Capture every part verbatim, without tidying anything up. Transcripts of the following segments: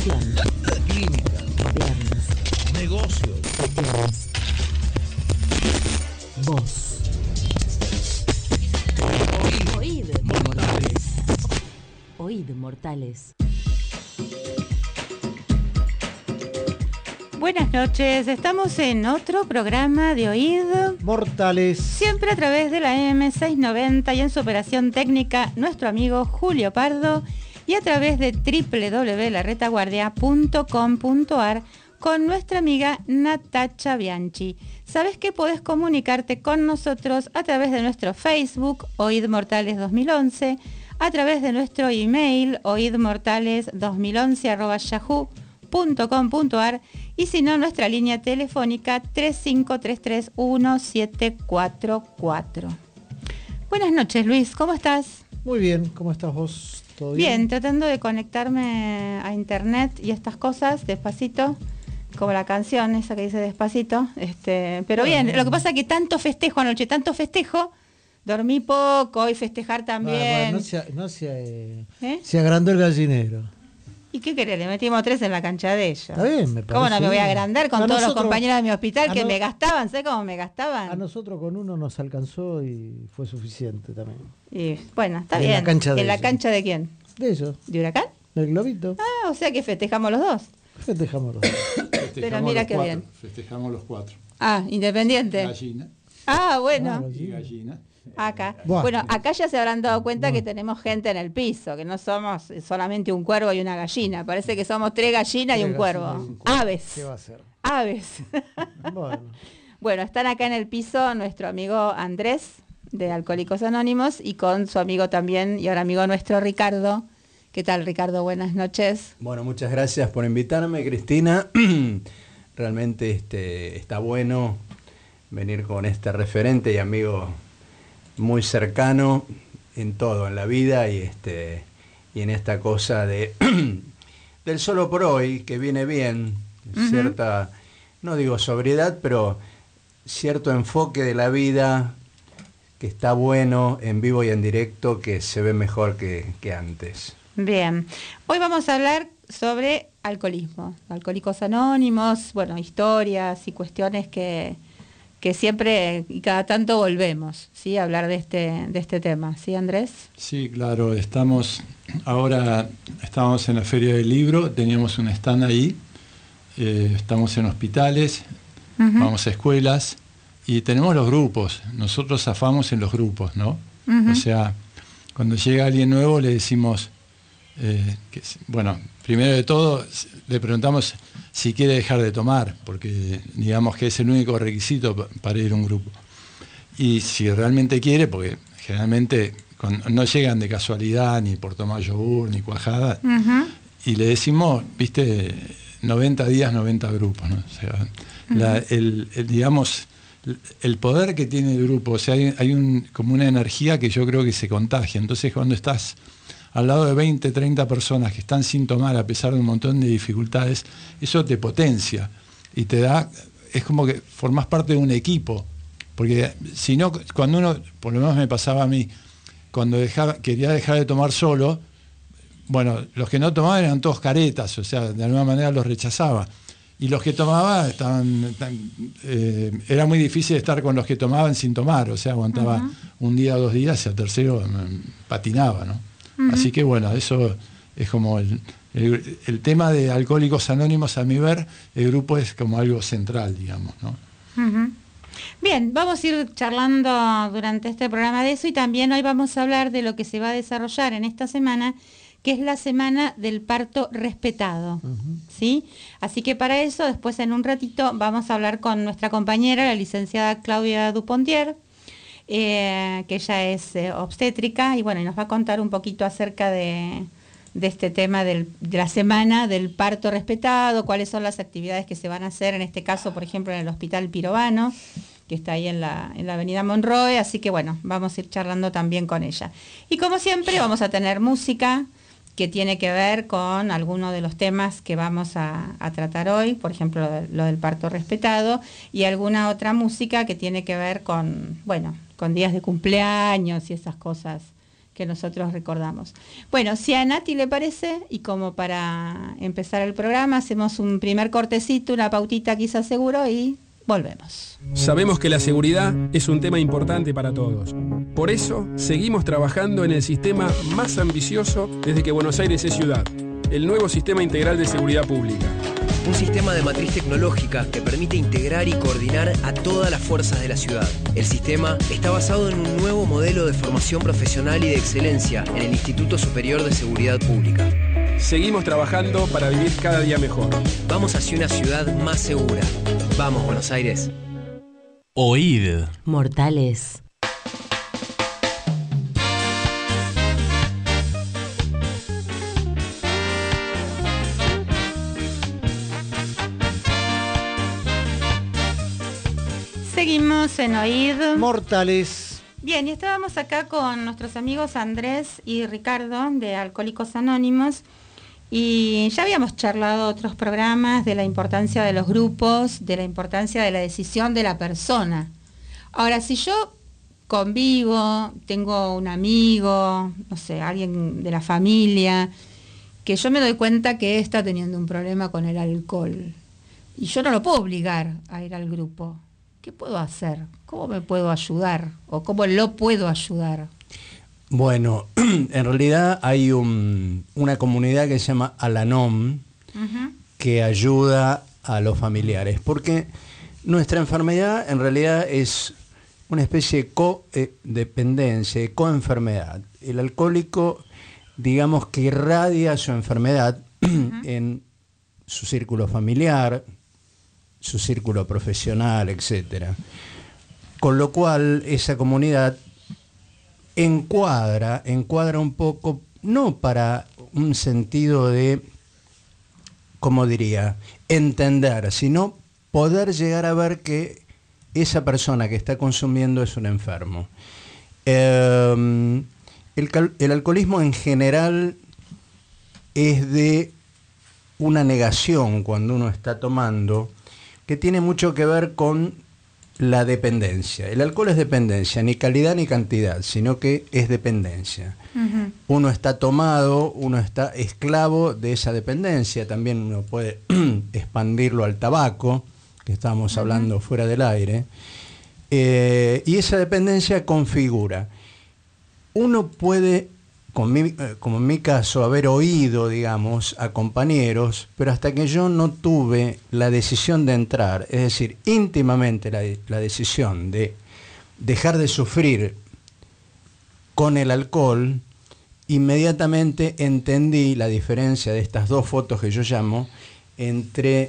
Nutrición. Clínica. Viernes. Negocios. Viernes. Voz. Oíd. Mortales. Oíd, mortales. Buenas noches, estamos en otro programa de Oíd Mortales. Siempre a través de la M seiscientos noventa y en su operación técnica nuestro amigo Julio Pardo y a través de doble u doble u doble u punto la retaguardia punto com punto a r con nuestra amiga Natacha Bianchi. ¿Sabes que podés comunicarte con nosotros a través de nuestro Facebook Oíd Mortales dos mil once, a través de nuestro email oidmortales dos mil once arroba yahoo punto com punto a r y si no, nuestra línea telefónica tres cinco tres tres uno siete cuatro cuatro. Buenas noches, Luis, ¿cómo estás? Muy bien, ¿cómo estás vos? ¿Todo bien? Bien, tratando de conectarme a internet y estas cosas despacito, como la canción esa que dice despacito, este, pero bueno, bien, lo que pasa es que tanto festejo anoche, tanto festejo, dormí poco y festejar también. Bueno, bueno, no se, no se, eh, ¿Eh? se agrandó el gallinero. ¿Y qué querés? Le metimos tres en la cancha de ellos. Está bien, me parece. ¿Cómo no me voy a agrandar con a todos nosotros, los compañeros de mi hospital que no, me gastaban? ¿Sabes cómo me gastaban? A nosotros con uno nos alcanzó y fue suficiente también. Y bueno, está en bien. La cancha de ¿En la ellos. cancha de quién? De ellos. ¿De Huracán? Del globito. Ah, o sea que festejamos los dos. Festejamos los dos. Pero mira los qué cuatro, bien. Festejamos los cuatro. Ah, independiente. Gallina Ah, bueno. Ah, y gallina. Acá. Buah. Bueno, acá ya se habrán dado cuenta Buah. que tenemos gente en el piso, que no somos solamente un cuervo y una gallina. Parece que somos tres gallinas y Tres un cuervo. gallinas y un cuervo. Aves. ¿Qué va a ser? Aves. Bueno. Bueno, están acá en el piso nuestro amigo Andrés, de Alcohólicos Anónimos, y con su amigo también, y ahora amigo nuestro Ricardo. ¿Qué tal, Ricardo? Buenas noches. Bueno, muchas gracias por invitarme, Cristina. Realmente este, está bueno venir con este referente y amigo muy cercano en todo, en la vida y, este, y en esta cosa de del solo por hoy, que viene bien, uh-huh. Cierta, no digo sobriedad, pero cierto enfoque de la vida que está bueno en vivo y en directo, que se ve mejor que, que antes. Bien, hoy vamos a hablar sobre alcoholismo, Alcohólicos Anónimos, bueno, historias y cuestiones que, que siempre y cada tanto volvemos, ¿sí? A hablar de este, de este tema, ¿sí, Andrés? Sí, claro, estamos ahora, estamos en la Feria del Libro, teníamos un stand ahí, eh, estamos en hospitales, uh-huh. Vamos a escuelas y tenemos los grupos, nosotros zafamos en los grupos, ¿no? Uh-huh. O sea, cuando llega alguien nuevo le decimos... Eh, que, bueno, primero de todo le preguntamos si quiere dejar de tomar, porque digamos que es el único requisito para ir a un grupo. Y si realmente quiere, porque generalmente con, no llegan de casualidad ni por tomar yogur ni cuajada, uh-huh. Y le decimos, viste, noventa días, noventa grupos, ¿no? O sea, uh-huh. la, el, el, digamos, el poder que tiene el grupo, o sea, hay, hay un, como una energía que yo creo que se contagia. Entonces cuando estás al lado de veinte, treinta personas que están sin tomar a pesar de un montón de dificultades, eso te potencia y te da, es como que formás parte de un equipo, porque si no, cuando uno, por lo menos me pasaba a mí, cuando dejaba, quería dejar de tomar solo, bueno, los que no tomaban eran todos caretas, o sea, de alguna manera los rechazaba, y los que tomaban estaban, estaban eh, era muy difícil estar con los que tomaban sin tomar, o sea, aguantaba uh-huh. un día o dos días y al tercero me patinaba, ¿no? Uh-huh. Así que bueno, eso es como el, el, el tema de Alcohólicos Anónimos, a mi ver, el grupo es como algo central, digamos, ¿no? Uh-huh. Bien, vamos a ir charlando durante este programa de eso y también hoy vamos a hablar de lo que se va a desarrollar en esta semana, que es la semana del parto respetado, uh-huh. ¿Sí? Así que para eso, después en un ratito, vamos a hablar con nuestra compañera, la licenciada Claudia Dupontier, Eh, que ella es eh, obstétrica y bueno, y nos va a contar un poquito acerca de, de este tema del, de la semana del parto respetado, cuáles son las actividades que se van a hacer, en este caso, por ejemplo, en el Hospital Pirovano, que está ahí en la, en la avenida Monroe, así que bueno, vamos a ir charlando también con ella. Y como siempre, vamos a tener música que tiene que ver con algunos de los temas que vamos a, a tratar hoy, por ejemplo, lo, de, lo del parto respetado, y alguna otra música que tiene que ver con, bueno, con días de cumpleaños y esas cosas que nosotros recordamos. Bueno, si a Nati le parece, y como para empezar el programa, hacemos un primer cortecito, una pautita quizás seguro, y volvemos. Sabemos que la seguridad es un tema importante para todos. Por eso, seguimos trabajando en el sistema más ambicioso desde que Buenos Aires es ciudad, el nuevo Sistema Integral de Seguridad Pública. Un sistema de matriz tecnológica que permite integrar y coordinar a todas las fuerzas de la ciudad. El sistema está basado en un nuevo modelo de formación profesional y de excelencia en el Instituto Superior de Seguridad Pública. Seguimos trabajando para vivir cada día mejor. Vamos hacia una ciudad más segura. Vamos, Buenos Aires. Oíd. Mortales. Seguimos en Oíd Mortales. Bien, y estábamos acá con nuestros amigos Andrés y Ricardo de Alcohólicos Anónimos, y ya habíamos charlado otros programas de la importancia de los grupos, de la importancia de la decisión de la persona. Ahora, si yo convivo, tengo un amigo, no sé, alguien de la familia, que yo me doy cuenta que está teniendo un problema con el alcohol, y yo no lo puedo obligar a ir al grupo, ¿qué puedo hacer? ¿Cómo me puedo ayudar? ¿O cómo lo puedo ayudar? Bueno, en realidad hay un, una comunidad que se llama Al-Anon, uh-huh, que ayuda a los familiares, porque nuestra enfermedad en realidad es una especie de codependencia, de coenfermedad. El alcohólico, digamos que irradia su enfermedad uh-huh. en su círculo familiar, su círculo profesional, etcétera. Con lo cual esa comunidad encuadra, encuadra un poco, no para un sentido de, ¿cómo diría?, entender, sino poder llegar a ver que esa persona que está consumiendo es un enfermo. Eh, el, el alcoholismo en general es de una negación cuando uno está tomando, que tiene mucho que ver con la dependencia. El alcohol es dependencia, ni calidad ni cantidad, sino que es dependencia. Uh-huh. Uno está tomado, uno está esclavo de esa dependencia. También uno puede expandirlo al tabaco, que estábamos uh-huh. hablando fuera del aire. Eh, y esa dependencia configura. Uno puede, con mi, como en mi caso, haber oído, digamos, a compañeros, pero hasta que yo no tuve la decisión de entrar, es decir, íntimamente la, la decisión de dejar de sufrir con el alcohol, inmediatamente entendí la diferencia de estas dos fotos que yo llamo entre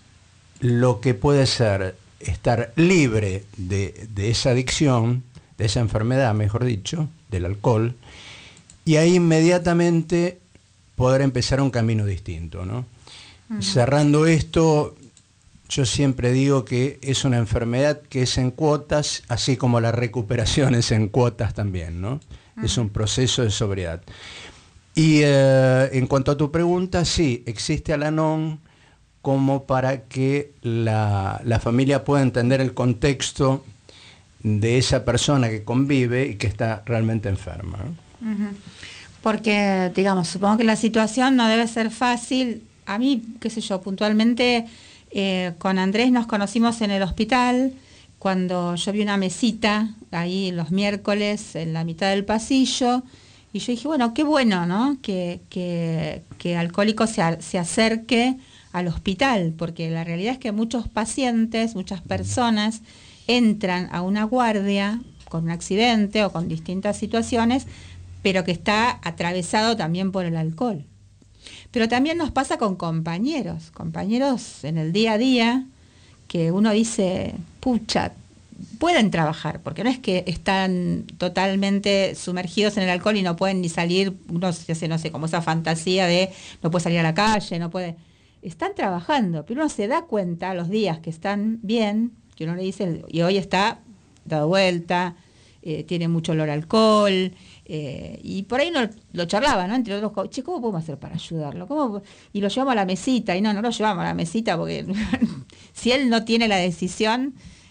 lo que puede ser estar libre de, de esa adicción, de esa enfermedad, mejor dicho, del alcohol, y ahí inmediatamente poder empezar un camino distinto, ¿no? Uh-huh. Cerrando esto, yo siempre digo que es una enfermedad que es en cuotas, así como la recuperación es en cuotas también, ¿no? Uh-huh. Es un proceso de sobriedad. Y eh, en cuanto a tu pregunta, sí, existe Al-Anon como para que la, la familia pueda entender el contexto de esa persona que convive y que está realmente enferma, ¿no? Uh-huh. Porque, digamos, supongo que la situación no debe ser fácil. A mí, qué sé yo, puntualmente eh, con Andrés nos conocimos en el hospital, cuando yo vi una mesita ahí los miércoles en la mitad del pasillo, y yo dije, bueno, qué bueno, ¿no? Que, que, que Alcohólicos se, a, se acerque al hospital, porque la realidad es que muchos pacientes, muchas personas entran a una guardia con un accidente o con distintas situaciones, pero que está atravesado también por el alcohol. Pero también nos pasa con compañeros, compañeros en el día a día, que uno dice, pucha, pueden trabajar, porque no es que están totalmente sumergidos en el alcohol y no pueden ni salir, uno se hace, no sé, como esa fantasía de no puede salir a la calle, no puede... Están trabajando, pero uno se da cuenta los días que están bien, que uno le dice, y hoy está dado vuelta, eh, tiene mucho olor a alcohol, eh, y por ahí uno lo charlaba, ¿no? Entre otros, che, ¿cómo podemos hacer para ayudarlo? ¿Cómo? Y lo llevamos a la mesita, y no, no lo llevamos a la mesita porque si él no tiene la decisión,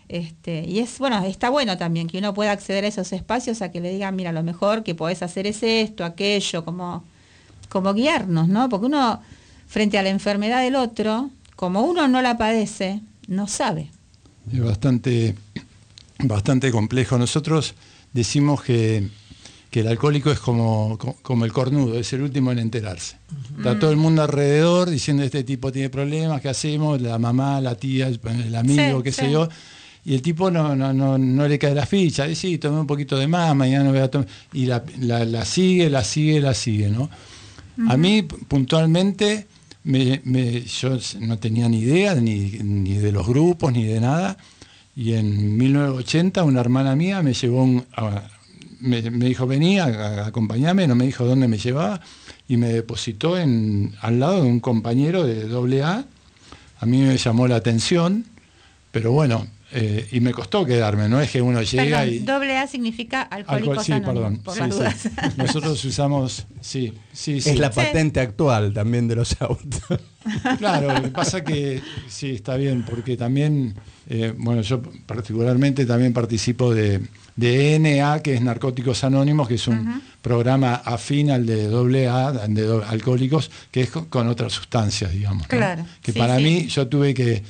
Este, y es bueno, está bueno también que uno pueda acceder a esos espacios, a que le digan, mira, lo mejor que podés hacer es esto, aquello, como, como guiarnos, ¿no? Porque uno, frente a la enfermedad del otro, como uno no la padece, no sabe. Es bastante, bastante complejo. Nosotros decimos que, que el alcohólico es como, como el cornudo, es el último en enterarse. Uh-huh. Está todo el mundo alrededor diciendo este tipo tiene problemas, ¿qué hacemos? La mamá, la tía, el amigo, sí, qué sí. sé yo. Y el tipo no, no, no, no le cae la ficha, dice, sí, tomé un poquito de más, mañana voy a tomar. Y la, la, la sigue, la sigue, la sigue, ¿no? Uh-huh. A mí, puntualmente, me, me, yo no tenía ni idea ni, ni de los grupos, ni de nada. Y en mil novecientos ochenta, una hermana mía me llevó, un, a, me, me dijo, vení, a, a acompañarme, no me dijo dónde me llevaba, y me depositó en, al lado de un compañero de doble A. A mí me llamó la atención, pero bueno... Eh, y me costó quedarme, no es que uno llega perdón, y... doble A significa alcohólicos sí, anónimos, perdón, por sí, las dudas. Sí. Nosotros usamos, sí, sí, sí. Es la sí. patente actual también de los autos. Claro, lo que pasa que sí, está bien, porque también, eh, bueno, yo particularmente también participo de, de N A, que es Narcóticos Anónimos, que es un uh-huh. programa afín al de doble A, de do, alcohólicos, que es con, con otras sustancias, digamos. Claro. ¿no? Que sí, para sí. mí, yo tuve que...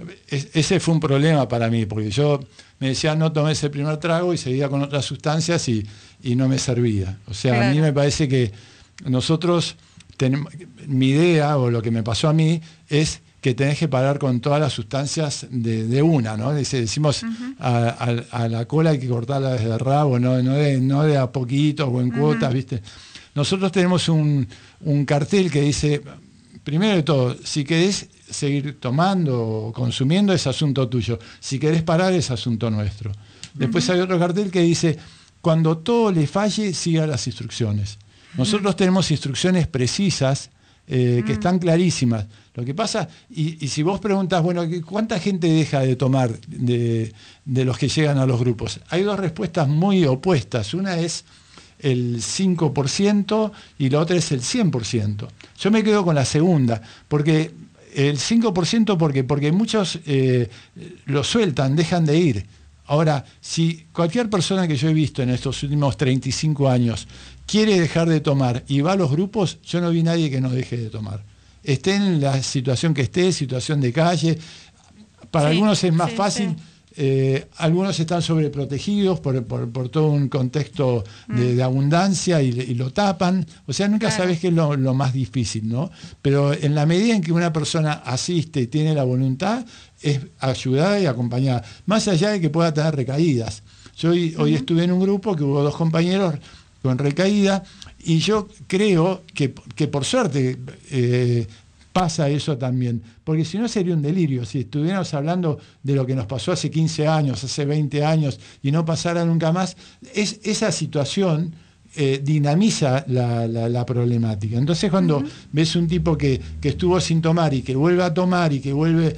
Ese fue un problema para mí, porque yo me decía no tomé ese primer trago y seguía con otras sustancias y, y no me servía. O sea, claro. A mí me parece que nosotros tenemos, mi idea o lo que me pasó a mí es que tenés que parar con todas las sustancias de, de una, ¿no? Decimos uh-huh. a, a, a la cola hay que cortarla desde el rabo, no, no, de, no de a poquitos o en uh-huh. cuotas, ¿viste? Nosotros tenemos un, un cartel que dice, primero de todo, si querés seguir tomando o consumiendo es asunto tuyo, si querés parar es asunto nuestro. Después uh-huh. hay otro cartel que dice, cuando todo le falle, siga las instrucciones. Nosotros uh-huh. tenemos instrucciones precisas eh, uh-huh. que están clarísimas. Lo que pasa, y, y si vos preguntas, bueno, ¿cuánta gente deja de tomar de, de los que llegan a los grupos? Hay dos respuestas muy opuestas. Una es el cinco por ciento y la otra es el cien por ciento. Yo me quedo con la segunda, porque el cinco por ciento porque, porque muchos eh, lo sueltan, dejan de ir. Ahora, si cualquier persona que yo he visto en estos últimos treinta y cinco años quiere dejar de tomar y va a los grupos, yo no vi nadie que no deje de tomar. Esté en la situación que esté, situación de calle. Para sí, algunos es más sí, fácil... Sí. Eh, algunos están sobreprotegidos por, por, por todo un contexto de, mm. de abundancia y, y lo tapan. O sea, nunca claro. sabes qué es lo, lo más difícil, ¿no? Pero en la medida en que una persona asiste y tiene la voluntad, es ayudada y acompañada. Más allá de que pueda tener recaídas. Yo hoy, mm. hoy estuve en un grupo que hubo dos compañeros con recaída y yo creo que, que por suerte... Eh, pasa eso también, porque si no sería un delirio, si estuviéramos hablando de lo que nos pasó hace quince años, hace veinte años, y no pasara nunca más, es, esa situación eh, dinamiza la, la, la problemática. Entonces cuando uh-huh. ves un tipo que, que estuvo sin tomar y que vuelve a tomar y que vuelve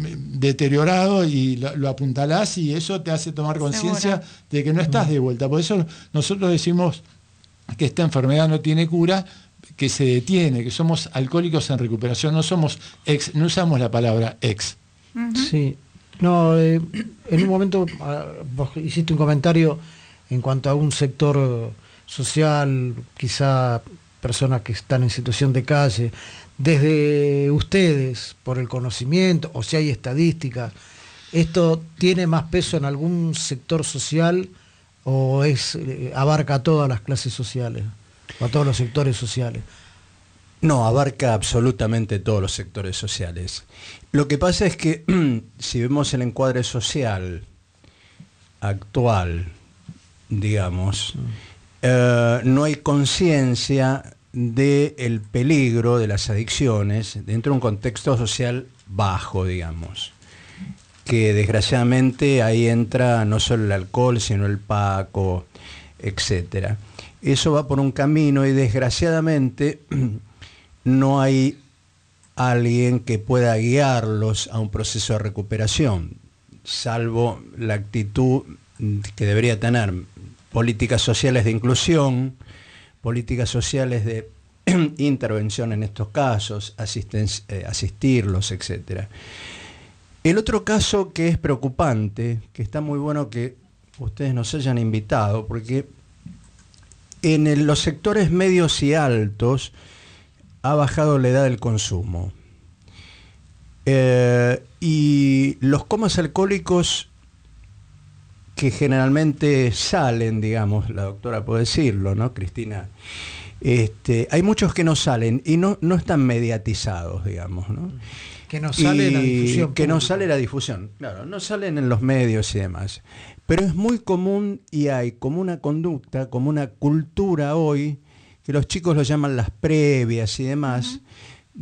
deteriorado y lo, lo apuntalás y eso te hace tomar conciencia de que no estás de vuelta. Por eso nosotros decimos que esta enfermedad no tiene cura, que se detiene, que somos alcohólicos en recuperación, no somos ex, no usamos la palabra ex. Uh-huh. Sí, no, eh, en un momento uh, vos hiciste un comentario en cuanto a un sector uh, social, quizá personas que están en situación de calle, desde ustedes, por el conocimiento, o si hay estadísticas, ¿esto tiene más peso en algún sector social o es eh, abarca a todas las clases sociales? A todos los sectores sociales. No, abarca absolutamente todos los sectores sociales. Lo que pasa es que si vemos el encuadre social actual, digamos, mm. eh, no hay conciencia del peligro de las adicciones dentro de un contexto social bajo, digamos, que desgraciadamente ahí entra no solo el alcohol, sino el paco, etcétera. Eso va por un camino y desgraciadamente no hay alguien que pueda guiarlos a un proceso de recuperación, salvo la actitud que debería tener políticas sociales de inclusión, políticas sociales de intervención en estos casos, asisten, eh, asistirlos, etcétera. El otro caso que es preocupante, que está muy bueno que ustedes nos hayan invitado, porque en el, los sectores medios y altos ha bajado la edad del consumo. Eh, y los comas alcohólicos que generalmente salen, digamos, la doctora puede decirlo, ¿no, Cristina? Este, hay muchos que no salen y no, no están mediatizados, digamos, ¿no? Que no sale y la difusión. Que pública. no sale la difusión, claro, no salen en los medios y demás. Pero es muy común y hay como una conducta, como una cultura hoy, que los chicos lo llaman las previas y demás, uh-huh.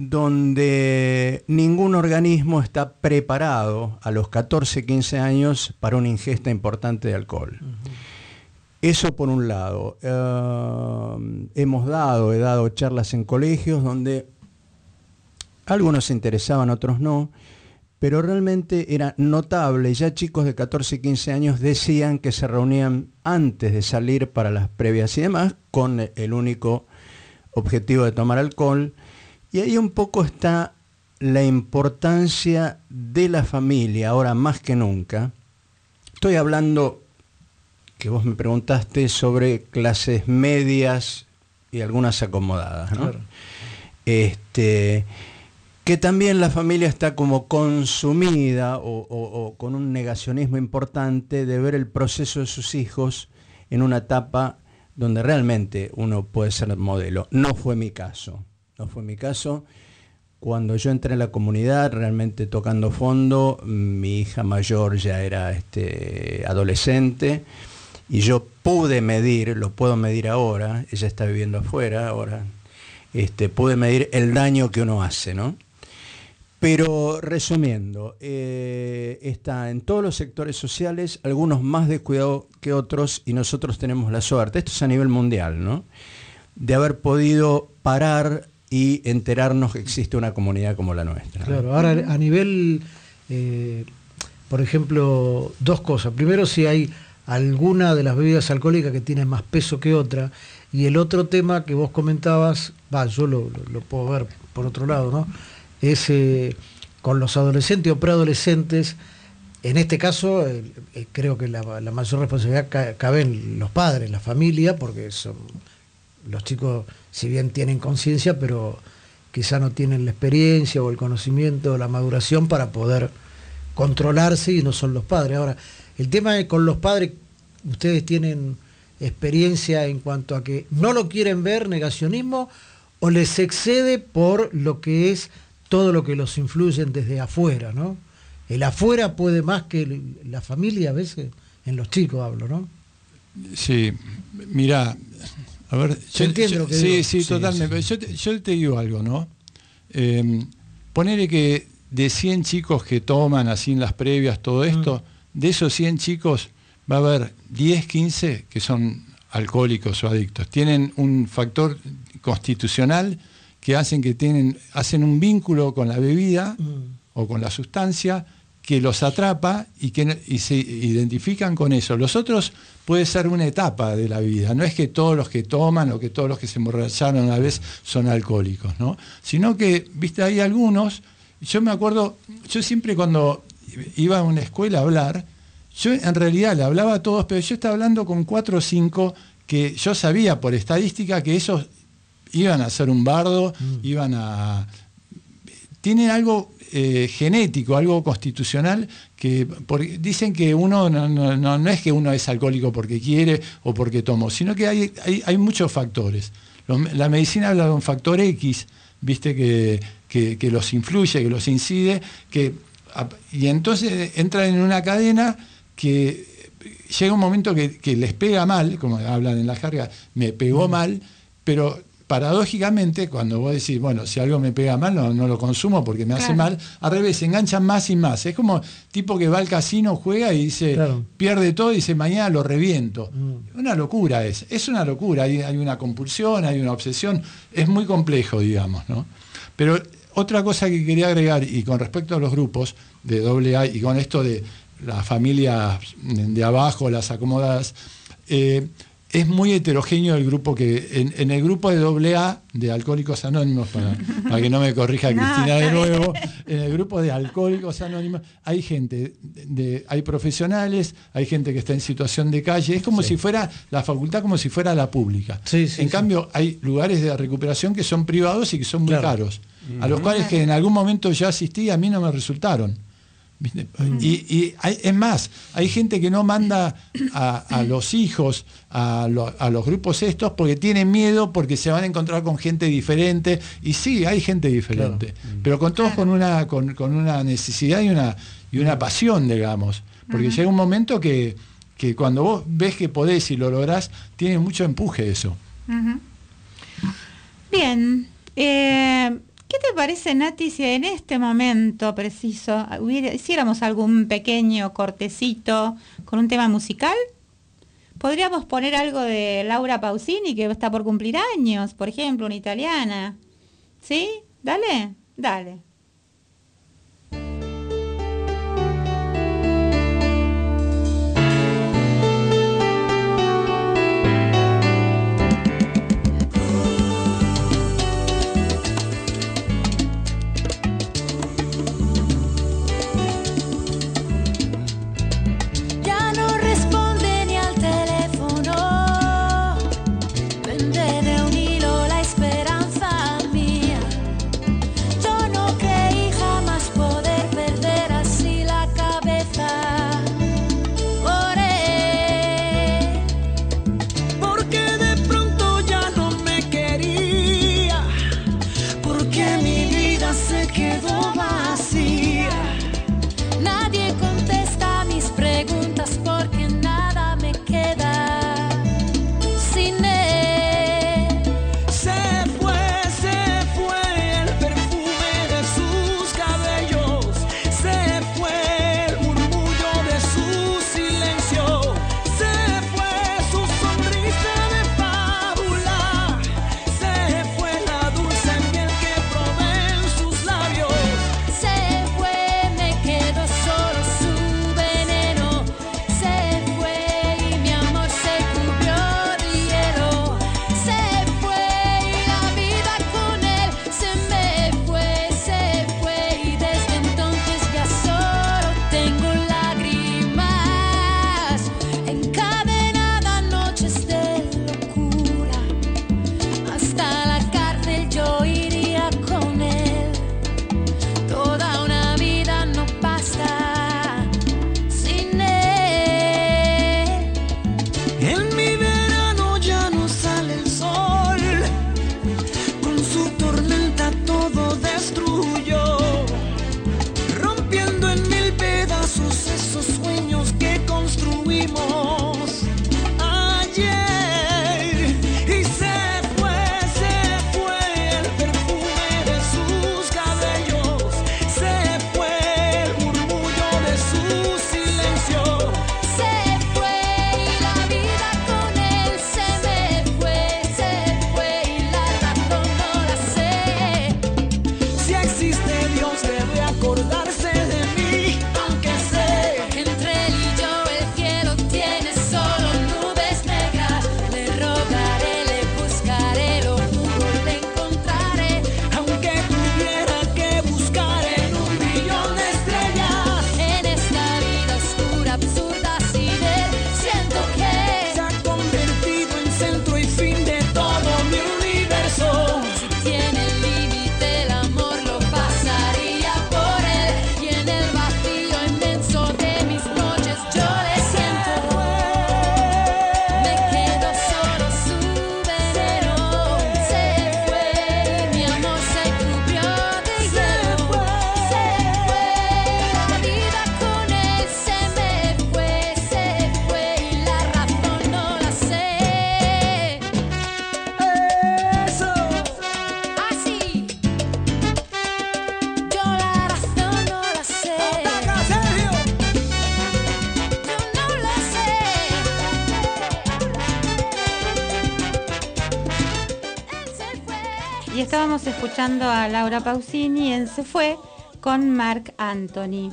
donde ningún organismo está preparado a los catorce, quince años para una ingesta importante de alcohol. Uh-huh. Eso por un lado. Uh, hemos dado, he dado charlas en colegios donde algunos se interesaban, otros no, pero realmente era notable, ya chicos de catorce, quince años decían que se reunían antes de salir para las previas y demás, con el único objetivo de tomar alcohol, y ahí un poco está la importancia de la familia, ahora más que nunca. Estoy hablando, que vos me preguntaste, sobre clases medias y algunas acomodadas, ¿no? Claro. Este... que también la familia está como consumida o, o, o con un negacionismo importante de ver el proceso de sus hijos en una etapa donde realmente uno puede ser modelo. No fue mi caso, no fue mi caso. Cuando yo entré en la comunidad, realmente tocando fondo, mi hija mayor ya era este, adolescente y yo pude medir, lo puedo medir ahora, ella está viviendo afuera ahora, este, pude medir el daño que uno hace, ¿no? Pero resumiendo, eh, está en todos los sectores sociales, algunos más descuidados que otros, y nosotros tenemos la suerte, esto es a nivel mundial, ¿no?, de haber podido parar y enterarnos que existe una comunidad como la nuestra. Claro, ahora a nivel, eh, por ejemplo, dos cosas. Primero, si hay alguna de las bebidas alcohólicas que tiene más peso que otra, y el otro tema que vos comentabas, va, yo lo, lo, lo puedo ver por otro lado, ¿no?, es eh, con los adolescentes o preadolescentes. En este caso eh, eh, creo que la, la mayor responsabilidad ca cabe en los padres, la familia, porque son los chicos, si bien tienen conciencia, pero quizá no tienen la experiencia o el conocimiento o la maduración para poder controlarse, y no son los padres. Ahora, el tema es con los padres, ustedes tienen experiencia en cuanto a que no lo quieren ver, negacionismo, o les excede por lo que es todo lo que los influyen desde afuera, ¿no? El afuera puede más que el, la familia a veces, en los chicos hablo, ¿no? Sí, mira, a ver... Yo, entiendo yo, lo que sí, digo. sí, sí, totalmente. Sí. Yo, te, yo te digo algo, ¿no? Eh, ponele que de cien chicos que toman así en las previas, todo esto, mm. de esos cien chicos va a haber diez, quince que son alcohólicos o adictos. Tienen un factor constitucional que hacen que tienen, hacen un vínculo con la bebida mm. o con la sustancia que los atrapa y que y se identifican con eso. Los otros puede ser una etapa de la vida, no es que todos los que toman o que todos los que se emborracharon una vez son alcohólicos, ¿no? Sino que, viste, hay algunos, yo me acuerdo, yo siempre cuando iba a una escuela a hablar, yo en realidad le hablaba a todos, pero yo estaba hablando con cuatro o cinco que yo sabía por estadística que esos iban a ser un bardo, mm. iban a... Tienen algo eh, genético, algo constitucional, que por, dicen que uno no, no, no, no es que uno es alcohólico porque quiere o porque tomó, sino que hay, hay, hay muchos factores. Los, la medicina habla de un factor X, viste, que, que, que los influye, que los incide, que, y entonces entran en una cadena que llega un momento que, que les pega mal, como hablan en la jerga, me pegó mm. mal, pero paradójicamente, cuando vos decís, bueno, si algo me pega mal, no, no lo consumo porque me claro. hace mal, al revés, se enganchan más y más. Es como tipo que va al casino, juega y dice, claro. pierde todo y dice, mañana lo reviento. Mm. Una locura es, es una locura, hay, hay una compulsión, hay una obsesión, es muy complejo, digamos, ¿no? Pero otra cosa que quería agregar, y con respecto a los grupos de doble A, y con esto de las familias de abajo, las acomodadas, eh, es muy heterogéneo el grupo que, en, en el grupo de doble A, de Alcohólicos Anónimos, para, para que no me corrija Cristina de nuevo, en el grupo de Alcohólicos Anónimos hay gente, de, de, hay profesionales, hay gente que está en situación de calle, es como sí. si fuera la facultad, como si fuera la pública. Sí, sí, en sí. cambio, hay lugares de recuperación que son privados y que son muy claro. caros, uh-huh. a los cuales que en algún momento ya asistí y a mí no me resultaron. Uh-huh. Y, y hay, es más, hay gente que no manda a, a los hijos a, lo, a los grupos estos porque tienen miedo, porque se van a encontrar con gente diferente, y sí, hay gente diferente, claro. uh-huh. pero con todos con una, con, con una necesidad y una, y una pasión, digamos, porque uh-huh. llega un momento que, que cuando vos ves que podés y lo lográs, tiene mucho empuje eso. Uh-huh. Bien, eh... ¿qué te parece, Nati, si en este momento preciso hubiera, hiciéramos algún pequeño cortecito con un tema musical? Podríamos poner algo de Laura Pausini, que está por cumplir años, por ejemplo, una italiana. ¿Sí? Dale, dale. Y estábamos escuchando a Laura Pausini en Se Fue con Marc Anthony.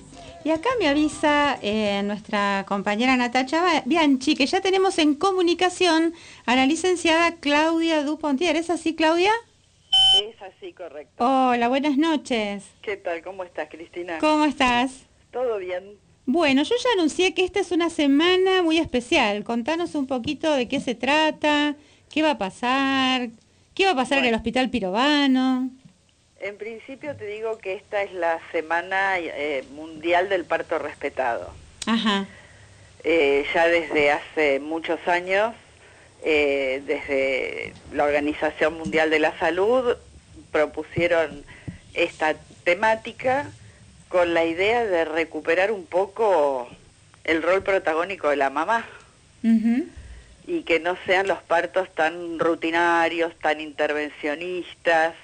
Y acá me avisa eh, nuestra compañera Natacha Bianchi que ya tenemos en comunicación a la licenciada Claudia Dupontier. ¿Es así, Claudia? Es así, correcto. Hola, buenas noches. ¿Qué tal? ¿Cómo estás, Cristina? ¿Cómo estás? Todo bien. Bueno, yo ya anuncié que esta es una semana muy especial. Contanos un poquito de qué se trata, qué va a pasar, qué va a pasar bueno. en el Hospital Pirovano. En principio te digo que esta es la Semana eh, Mundial del Parto Respetado. Ajá. Eh, ya desde hace muchos años, eh, desde la Organización Mundial de la Salud, propusieron esta temática con la idea de recuperar un poco el rol protagónico de la mamá. Uh-huh. Y que no sean los partos tan rutinarios, tan intervencionistas.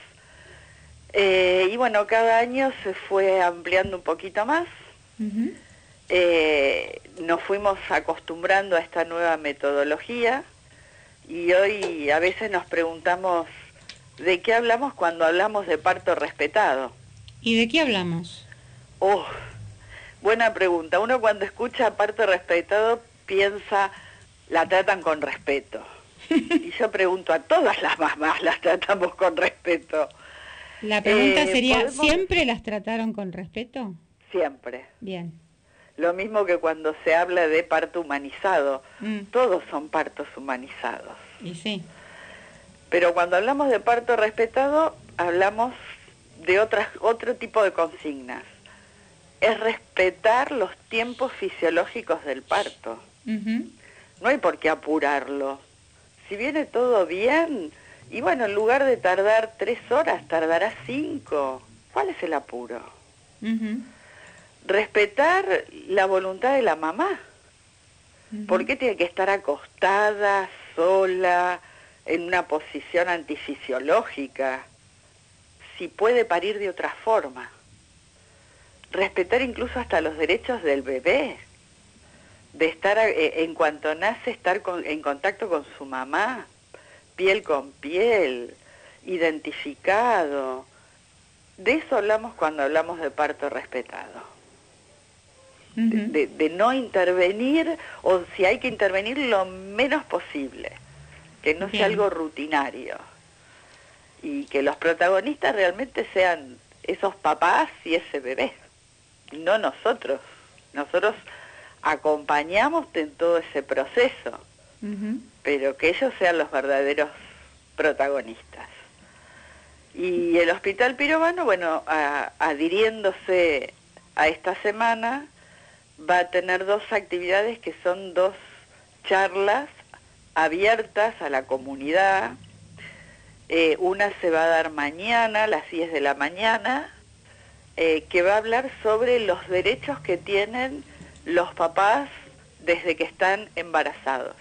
Eh, y bueno, cada año se fue ampliando un poquito más. Uh-huh. Eh, nos fuimos acostumbrando a esta nueva metodología y hoy a veces nos preguntamos ¿de qué hablamos cuando hablamos de parto respetado? ¿Y de qué hablamos? Oh, buena pregunta. Uno cuando escucha parto respetado piensa, la tratan con respeto. Y yo pregunto, a todas las mamás las tratamos con respeto. La pregunta eh, sería, ¿podemos? ¿siempre las trataron con respeto? Siempre. Bien. Lo mismo que cuando se habla de parto humanizado. Mm. Todos son partos humanizados. Y sí. Pero cuando hablamos de parto respetado, hablamos de otras, otro tipo de consignas. Es respetar los tiempos fisiológicos del parto. Uh-huh. No hay por qué apurarlo. Si viene todo bien, y bueno, en lugar de tardar tres horas, tardará cinco. ¿Cuál es el apuro? Uh-huh. Respetar la voluntad de la mamá. Uh-huh. ¿Por qué tiene que estar acostada, sola, en una posición antifisiológica? Si puede parir de otra forma. Respetar incluso hasta los derechos del bebé. De estar, eh, en cuanto nace, estar con, en contacto con su mamá, piel con piel, identificado. De eso hablamos cuando hablamos de parto respetado. Uh-huh. De, de, de no intervenir, o si hay que intervenir, lo menos posible. Que no Bien. sea algo rutinario. Y que los protagonistas realmente sean esos papás y ese bebé. No nosotros. Nosotros acompañamos en todo ese proceso, uh-huh. pero que ellos sean los verdaderos protagonistas. Y el Hospital Pirovano, bueno, a, adhiriéndose a esta semana, va a tener dos actividades que son dos charlas abiertas a la comunidad. Eh, una se va a dar mañana a las diez de la mañana, eh, que va a hablar sobre los derechos que tienen los papás desde que están embarazados,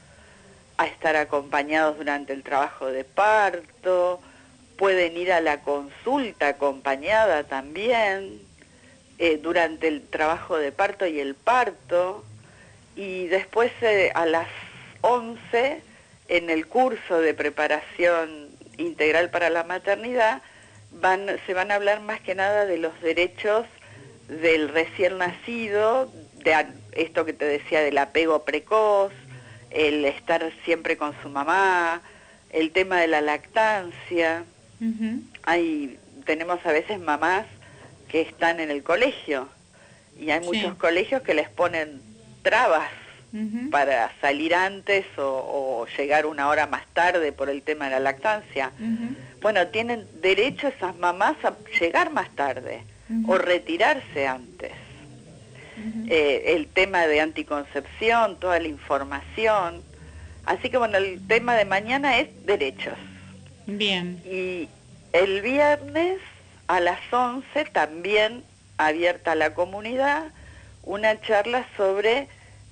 a estar acompañados durante el trabajo de parto, pueden ir a la consulta acompañada también, eh, durante el trabajo de parto y el parto, y después eh, a las once, en el curso de preparación integral para la maternidad, van, se van a hablar más que nada de los derechos del recién nacido, de esto que te decía del apego precoz, el estar siempre con su mamá, el tema de la lactancia. Uh-huh. Hay, tenemos a veces mamás que están en el colegio y hay Sí. muchos colegios que les ponen trabas Uh-huh. para salir antes o, o llegar una hora más tarde por el tema de la lactancia. Uh-huh. Bueno, tienen derecho esas mamás a llegar más tarde Uh-huh. o retirarse antes. Uh-huh. Eh, el tema de anticoncepción, toda la información. Así que bueno, el tema de mañana es derechos. Bien. Y el viernes a las once, también abierta a la comunidad, una charla sobre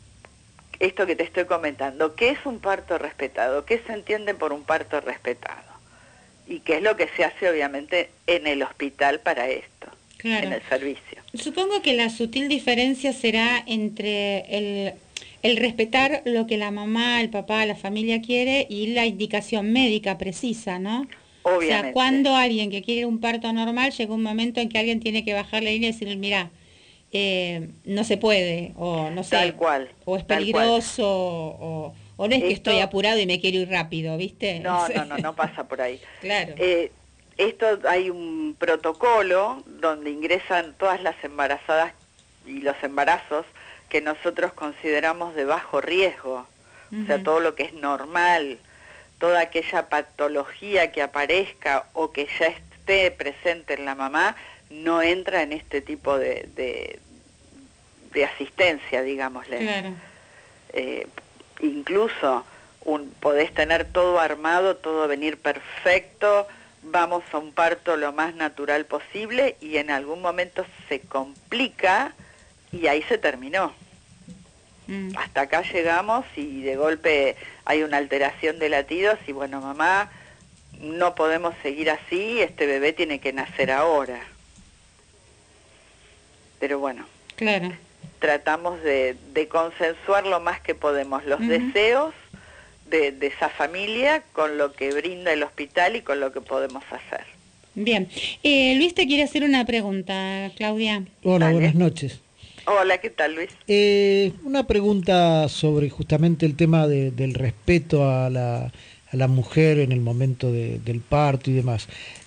esto que te estoy comentando. ¿Qué es un parto respetado? ¿Qué se entiende por un parto respetado? Y qué es lo que se hace obviamente en el hospital para esto, Claro. en el servicio. Supongo que la sutil diferencia será entre el, el respetar lo que la mamá, el papá, la familia quiere y la indicación médica precisa, ¿no? Obviamente. O sea, cuando alguien que quiere un parto normal, llega un momento en que alguien tiene que bajar la línea y decir, mirá, eh, no se puede, o no sé, tal cual, o es peligroso, o, o no es que esto, estoy apurado y me quiero ir rápido, ¿viste? No, no, no, no pasa por ahí. Claro. Eh, esto hay un protocolo donde ingresan todas las embarazadas y los embarazos que nosotros consideramos de bajo riesgo, uh-huh. O sea, todo lo que es normal, toda aquella patología que aparezca o que ya esté presente en la mamá, no entra en este tipo de, de, de asistencia, digámosle. Claro. Eh, incluso un, podés tener todo armado, todo venir perfecto, vamos a un parto lo más natural posible y en algún momento se complica y ahí se terminó. Mm. Hasta acá llegamos y de golpe hay una alteración de latidos y bueno, mamá, no podemos seguir así, este bebé tiene que nacer ahora. Pero bueno, claro. Tratamos de, de consensuar lo más que podemos los uh-huh. deseos de, de esa familia con lo que brinda el hospital y con lo que podemos hacer. Bien. Eh, Luis te quiere hacer una pregunta, Claudia. Hola, Dale. Buenas noches. Hola, ¿qué tal, Luis? Eh, una pregunta sobre justamente el tema de, del respeto a la, a la mujer en el momento de, del parto y demás.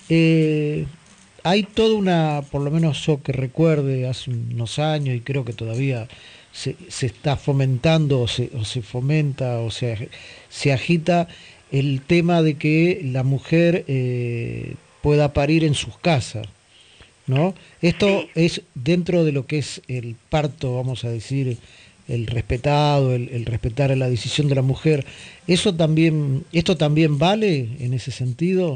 Eh, hay toda una, por lo menos yo que recuerde, hace unos años y creo que todavía se, se está fomentando o se, o se fomenta o se, se agita el tema de que la mujer eh, pueda parir en sus casas, ¿no? Esto sí. Es dentro de lo que es el parto, vamos a decir, el respetado, el, el respetar la decisión de la mujer. ¿Eso también, esto también vale en ese sentido?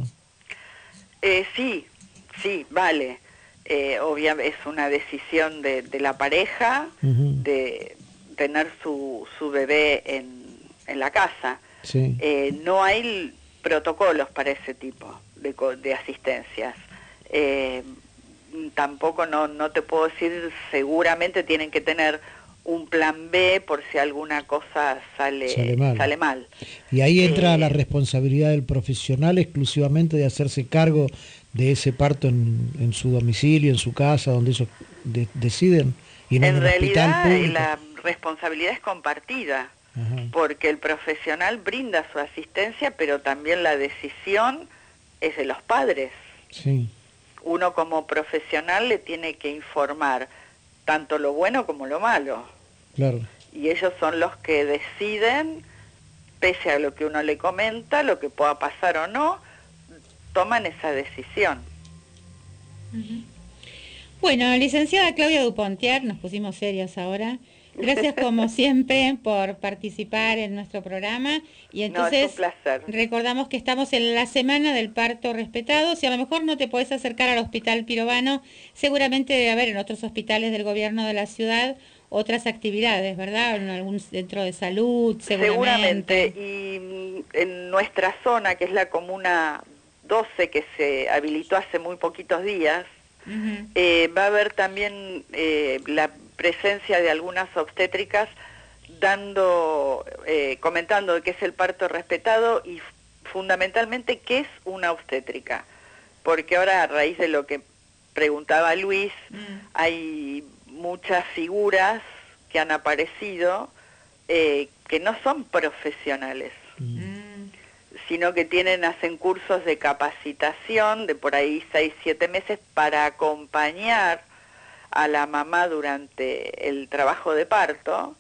Eh, sí, sí, vale. Eh, obviamente es una decisión de, de la pareja uh-huh. de tener su, su bebé en, en la casa. Sí. Eh, no hay protocolos para ese tipo de, de asistencias. Eh, tampoco no, no te puedo decir, seguramente tienen que tener un plan B por si alguna cosa sale, sale, mal. sale mal. Y ahí entra eh, la responsabilidad del profesional exclusivamente de hacerse cargo de ese parto en, en su domicilio, en su casa, donde ellos de, deciden. Y no en, en realidad la responsabilidad es compartida, ajá. Porque el profesional brinda su asistencia, pero también la decisión es de los padres. Sí. Uno como profesional le tiene que informar tanto lo bueno como lo malo. Claro. Y ellos son los que deciden, pese a lo que uno le comenta, lo que pueda pasar o no, toman esa decisión. Uh-huh. Bueno, licenciada Claudia Dupontier, nos pusimos serios ahora. Gracias como siempre por participar en nuestro programa. Y entonces no, es un placer. Recordamos que estamos en la semana del parto respetado. Si a lo mejor no te podés acercar al Hospital Pirovano, seguramente debe haber en otros hospitales del gobierno de la ciudad otras actividades, ¿verdad? En algún centro de salud, seguramente. Seguramente. Y en nuestra zona, que es la comuna doce, que se habilitó hace muy poquitos días, uh-huh. eh, va a haber también eh, la presencia de algunas obstétricas dando, eh, comentando qué es el parto respetado y fundamentalmente qué es una obstétrica. Porque ahora, a raíz de lo que preguntaba Luis, mm. hay muchas figuras que han aparecido eh, que no son profesionales, mm. sino que tienen, hacen cursos de capacitación de por ahí seis, siete meses para acompañar a la mamá durante el trabajo de parto,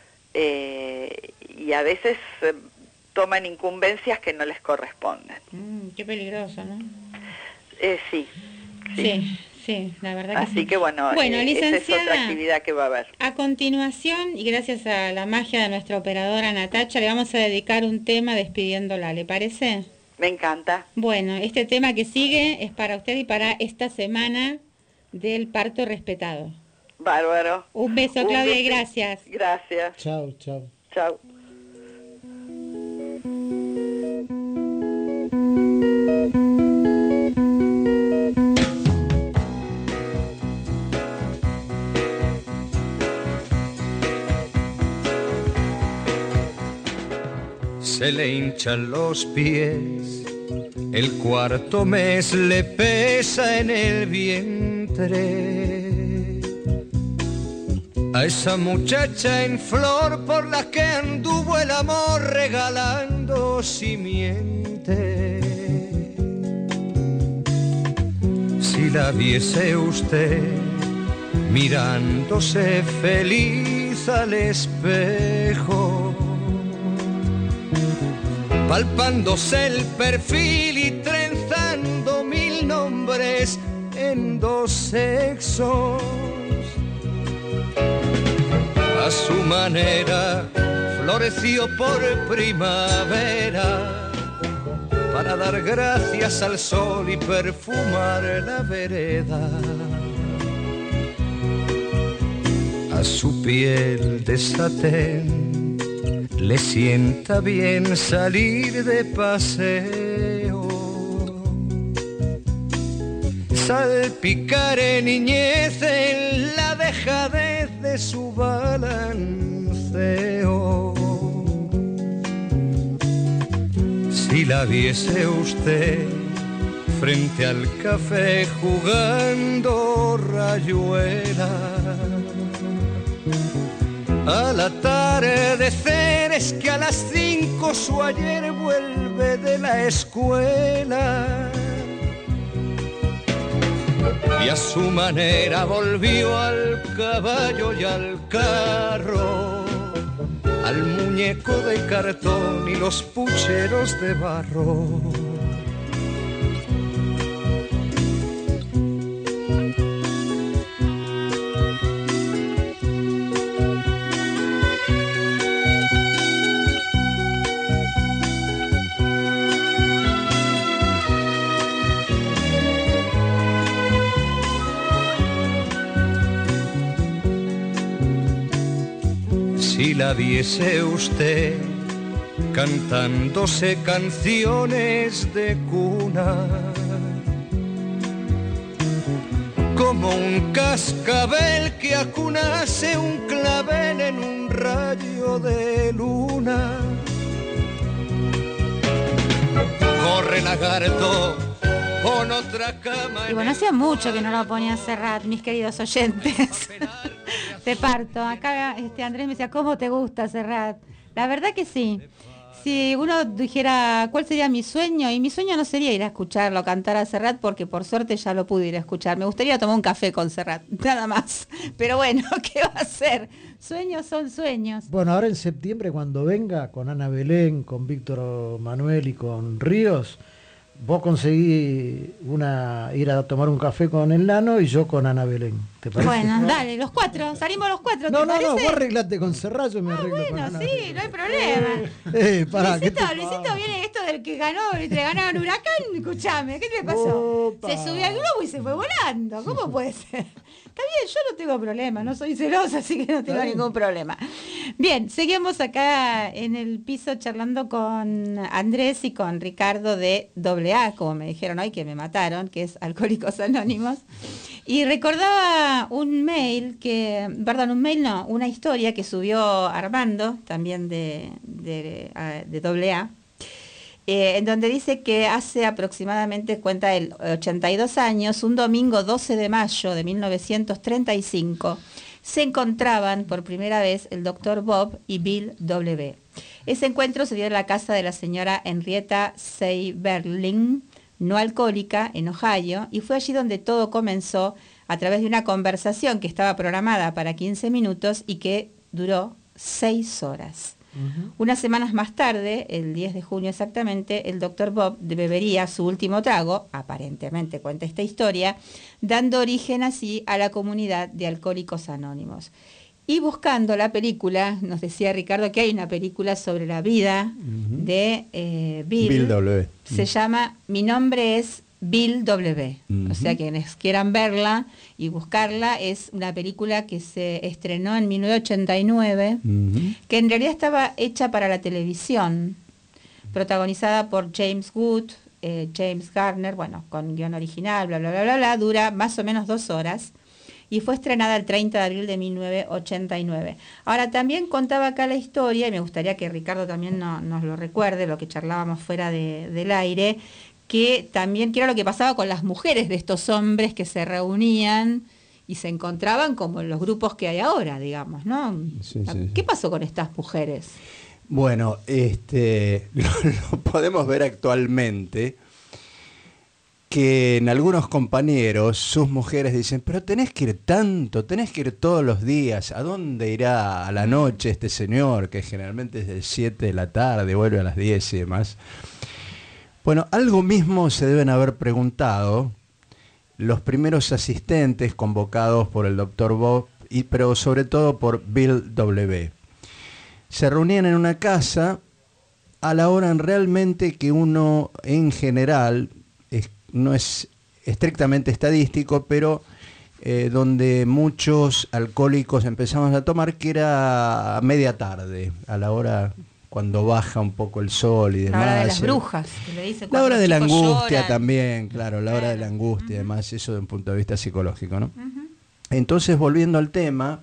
eh, y a veces eh, toman incumbencias que no les corresponden. Mm, qué peligroso, ¿no? Eh, sí, sí, sí, sí, la verdad que Así sí. que bueno, bueno eh, licenciada, esa es otra actividad que va a haber. A continuación, y gracias a la magia de nuestra operadora Natacha, le vamos a dedicar un tema despidiéndola, ¿le parece? Me encanta. Bueno, este tema que sigue es para usted y para esta semana del parto respetado. Bárbaro. Un beso, Un Claudia, beso. Y gracias. Gracias. Chao, chao. Chao. Se le hinchan los pies, el cuarto mes le pesa en el vientre. a esa muchacha en flor por la que anduvo el amor regalando simiente. Si la viese usted mirándose feliz al espejo, palpándose el perfil y trenzando mil nombres en dos sexos, a su manera floreció por primavera para dar gracias al sol y perfumar la vereda. A su piel de satén le sienta bien salir de paseo, salpicar en niñez en la dejadez de su balanceo. Si la viese usted frente al café jugando rayuela, al atardecer es que a las cinco su ayer vuelve de la escuela, y a su manera volvió al caballo y al carro, al muñeco de cartón y los pucheros de barro. Si la viese usted cantándose canciones de cuna, como un cascabel que acunase un clavel en un rayo de luna. Corre lagarto con otra cama. Y bueno, hacía mucho que no lo ponía Serrat, mis queridos oyentes. Te parto. Acá este Andrés me decía, ¿cómo te gusta Serrat? La verdad que sí. Si uno dijera cuál sería mi sueño, y mi sueño no sería ir a escucharlo, cantar a Serrat, porque por suerte ya lo pude ir a escuchar. Me gustaría tomar un café con Serrat, nada más. Pero bueno, ¿qué va a hacer? Sueños son sueños. Bueno, ahora en septiembre cuando venga con Ana Belén, con Víctor Manuel y con Ríos, vos conseguí una ir a tomar un café con el Nano y yo con Ana Belén. ¿Te parece? Bueno, dale, los cuatro, salimos los cuatro. No, ¿te no, parece? no, vos arreglate con Serrat, yo me Ah, arreglo bueno, con Ana sí, Belén. no hay problema. Eh, pará, ¿qué Luisito, te Luisito pasa? viene esto del que ganó, le ganaron Huracán, escuchame, ¿qué le pasó? Opa. Se subió al globo y se fue volando, ¿cómo puede ser? Está bien, yo no tengo problema, no soy celosa, así que no tengo ningún problema. Bien, seguimos acá en el piso charlando con Andrés y con Ricardo de doble A, como me dijeron hoy, que me mataron, que es Alcohólicos Anónimos. Y recordaba un mail que, perdón, un mail no, una historia que subió Armando, también de, de, de doble A, eh, en donde dice que hace aproximadamente, cuenta él, ochenta y dos años, un domingo doce de mayo de mil novecientos treinta y cinco, se encontraban por primera vez el doctor Bob y Bill W. Ese encuentro se dio en la casa de la señora Henrietta Seiberling, no alcohólica, en Ohio, y fue allí donde todo comenzó a través de una conversación que estaba programada para quince minutos y que duró seis horas. Uh-huh. Unas semanas más tarde, el diez de junio exactamente, el doctor Bob bebería su último trago, aparentemente cuenta esta historia, dando origen así a la comunidad de Alcohólicos Anónimos. Y buscando la película, nos decía Ricardo que hay una película sobre la vida uh-huh. de eh, Bill. Bill W. Se uh-huh. llama Mi nombre es Bill W. Uh-huh. O sea, quienes quieran verla y buscarla, es una película que se estrenó en mil novecientos ochenta y nueve, uh-huh. que en realidad estaba hecha para la televisión, protagonizada por James Wood, eh, James Garner, bueno, con guión original, bla, bla, bla, bla, bla, dura más o menos dos horas. Y fue estrenada el treinta de abril de mil novecientos ochenta y nueve. Ahora, también contaba acá la historia, y me gustaría que Ricardo también no, nos lo recuerde, lo que charlábamos fuera de, del aire, que también, que era lo que pasaba con las mujeres de estos hombres que se reunían y se encontraban como en los grupos que hay ahora, digamos, ¿no? Sí, sí, ¿Qué sí. pasó con estas mujeres? Bueno, este, lo, lo podemos ver actualmente, que en algunos compañeros, sus mujeres dicen, pero tenés que ir tanto, tenés que ir todos los días, ¿a dónde irá a la noche este señor? Que generalmente es de siete de la tarde, vuelve a las diez y demás. Bueno, algo mismo se deben haber preguntado los primeros asistentes convocados por el doctor Bob, y, pero sobre todo por Bill W. Se reunían en una casa a la hora en realmente que uno en general, es, no es estrictamente estadístico, pero eh, donde muchos alcohólicos empezamos a tomar, que era a media tarde, a la hora cuando baja un poco el sol y demás. La hora de las brujas, que le dicen, la hora de la angustia lloran. También, claro, la Claro. hora de la angustia y Uh-huh. demás, eso de un punto de vista psicológico, ¿no? Uh-huh. Entonces, volviendo al tema,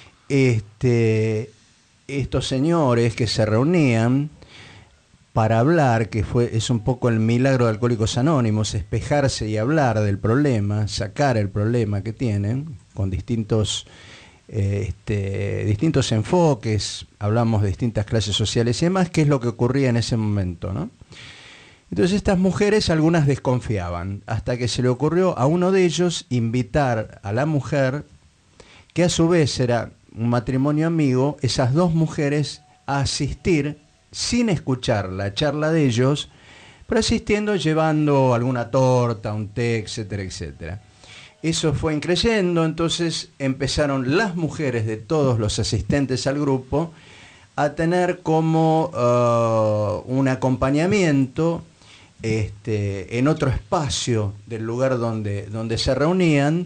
este, estos señores que se reunían para hablar, que fue es un poco el milagro de Alcohólicos Anónimos, espejarse y hablar del problema, sacar el problema que tienen, con distintos, eh, este, distintos enfoques, hablamos de distintas clases sociales y demás, qué es lo que ocurría en ese momento, ¿no? Entonces estas mujeres, algunas desconfiaban, hasta que se le ocurrió a uno de ellos invitar a la mujer, que a su vez era un matrimonio amigo, esas dos mujeres a asistir, sin escuchar la charla de ellos, pero asistiendo llevando alguna torta, un té, etcétera, etcétera. Eso fue increyendo, entonces empezaron las mujeres de todos los asistentes al grupo a tener como uh, un acompañamiento este, en otro espacio del lugar donde, donde se reunían,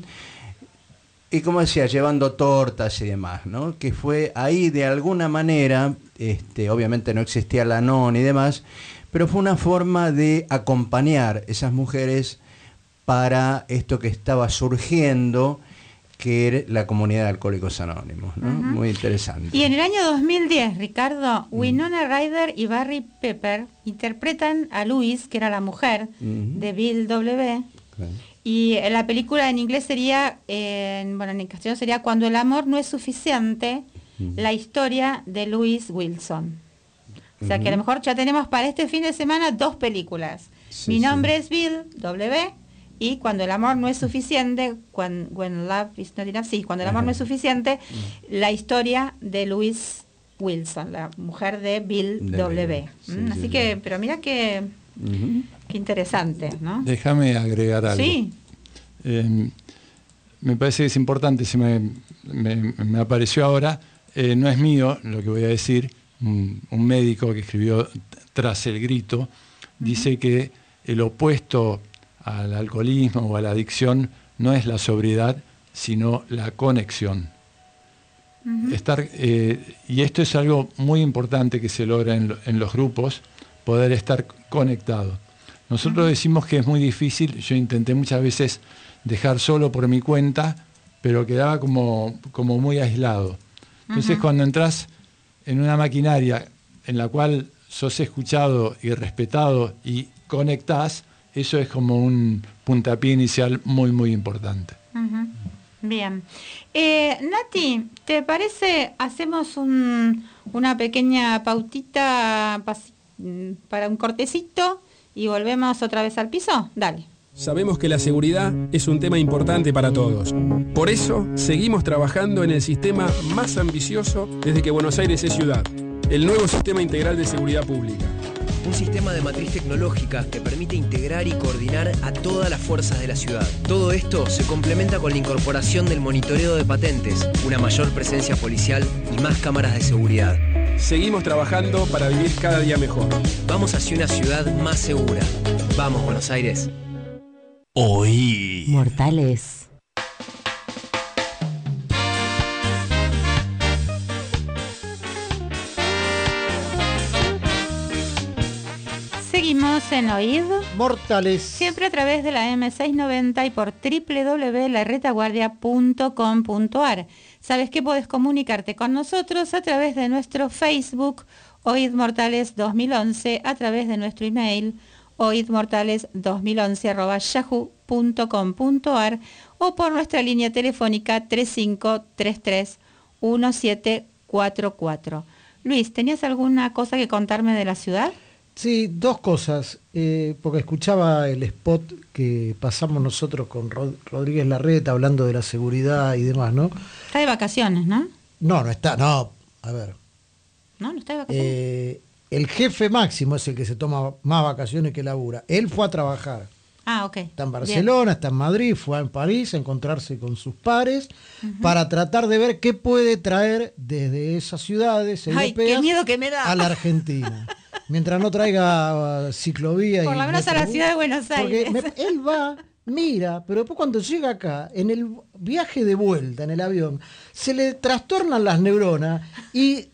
y como decía, llevando tortas y demás, ¿no? Que fue ahí de alguna manera, este, obviamente no existía la N O N y demás, pero fue una forma de acompañar esas mujeres para esto que estaba surgiendo, que era la comunidad de Alcohólicos Anónimos, ¿no? Uh-huh. Muy interesante. Y en el año dos mil diez, Ricardo, uh-huh. Winona Ryder y Barry Pepper interpretan a Louise, que era la mujer uh-huh. de Bill W. Okay. Y la película en inglés sería, eh, bueno, en castellano sería Cuando el amor no es suficiente, uh-huh. la historia de Louise Wilson. O sea uh-huh. que a lo mejor ya tenemos para este fin de semana dos películas. Sí, Mi nombre sí. es Bill W. Y Cuando el amor no es suficiente, when, when love is not enough, sí, Cuando el amor uh-huh. no es suficiente, uh-huh. la historia de Louise Wilson, la mujer de Bill de W. Sí, ¿Mm? Así sí, que, sí. pero mira que... Uh-huh. Qué interesante, ¿no? Déjame agregar algo. Sí. Eh, me parece que es importante, se me, me, me apareció ahora, eh, no es mío lo que voy a decir, un, un médico que escribió Tras el grito, uh-huh. dice que el opuesto al alcoholismo o a la adicción no es la sobriedad, sino la conexión. Uh-huh. Estar, eh, y esto es algo muy importante que se logra en, en los grupos, poder estar conectado. Nosotros decimos que es muy difícil, yo intenté muchas veces dejar solo por mi cuenta, pero quedaba como, como muy aislado. Entonces uh-huh. cuando entras en una maquinaria en la cual sos escuchado y respetado y conectás, eso es como un puntapié inicial muy, muy importante. Uh-huh. Bien. Eh, Nati, ¿te parece hacemos un, una pequeña pautita para un cortecito y volvemos otra vez al piso? Dale. Sabemos que la seguridad es un tema importante para todos. Por eso, seguimos trabajando en el sistema más ambicioso desde que Buenos Aires es ciudad, el nuevo Sistema Integral de Seguridad Pública. Un sistema de matriz tecnológica que permite integrar y coordinar a todas las fuerzas de la ciudad. Todo esto se complementa con la incorporación del monitoreo de patentes, una mayor presencia policial y más cámaras de seguridad. Seguimos trabajando para vivir cada día mejor. Vamos hacia una ciudad más segura. Vamos, Buenos Aires. Oí. Mortales. Seguimos en Oíd Mortales. Siempre a través de la eme seiscientos noventa y por doble u doble u doble u punto la retaguardia punto com punto a r. Sabes que podés comunicarte con nosotros a través de nuestro Facebook Oíd Mortales dos mil once, a través de nuestro email oidmortales dos mil once arroba yahoo punto com punto ar o por nuestra línea telefónica tres cinco tres tres uno siete cuatro cuatro. Luis, ¿tenías alguna cosa que contarme de la ciudad? Sí, dos cosas, eh, porque escuchaba el spot que pasamos nosotros con Rod- Rodríguez Larreta hablando de la seguridad y demás, ¿no? Está de vacaciones, ¿no? No, no está, no, a ver. No, no está de vacaciones. Eh, el jefe máximo es el que se toma más vacaciones que labura. Él fue a trabajar. Ah, ok. Está en Barcelona, bien. Está en Madrid, fue en París a encontrarse con sus pares uh-huh. para tratar de ver qué puede traer desde esas ciudades europeas. Ay, qué miedo que me da. A la Argentina. Mientras no traiga uh, ciclovía. Por y lo menos a la ciudad de Buenos Aires. Me, él va, mira, pero después cuando llega acá, en el viaje de vuelta, en el avión, se le trastornan las neuronas y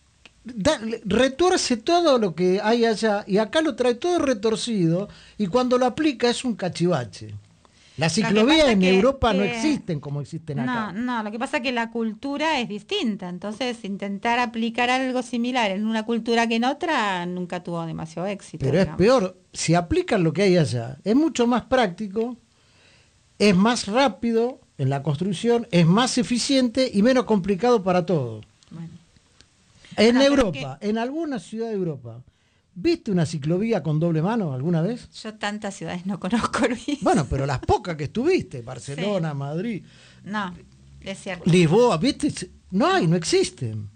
da, retuerce todo lo que hay allá y acá lo trae todo retorcido y cuando lo aplica es un cachivache. Las ciclovías en que, Europa que, no existen como existen acá. No, no, lo que pasa es que la cultura es distinta, entonces intentar aplicar algo similar en una cultura que en otra nunca tuvo demasiado éxito. Pero digamos. Es peor, si aplican lo que hay allá, es mucho más práctico, es más rápido en la construcción, es más eficiente y menos complicado para todos. Bueno. En bueno, Europa, que... en alguna ciudad de Europa, ¿viste una ciclovía con doble mano alguna vez? Yo tantas ciudades no conozco, Luis. Bueno, pero las pocas que estuviste, Barcelona, sí. Madrid. No, es cierto. Lisboa, ¿viste? No hay, no existen.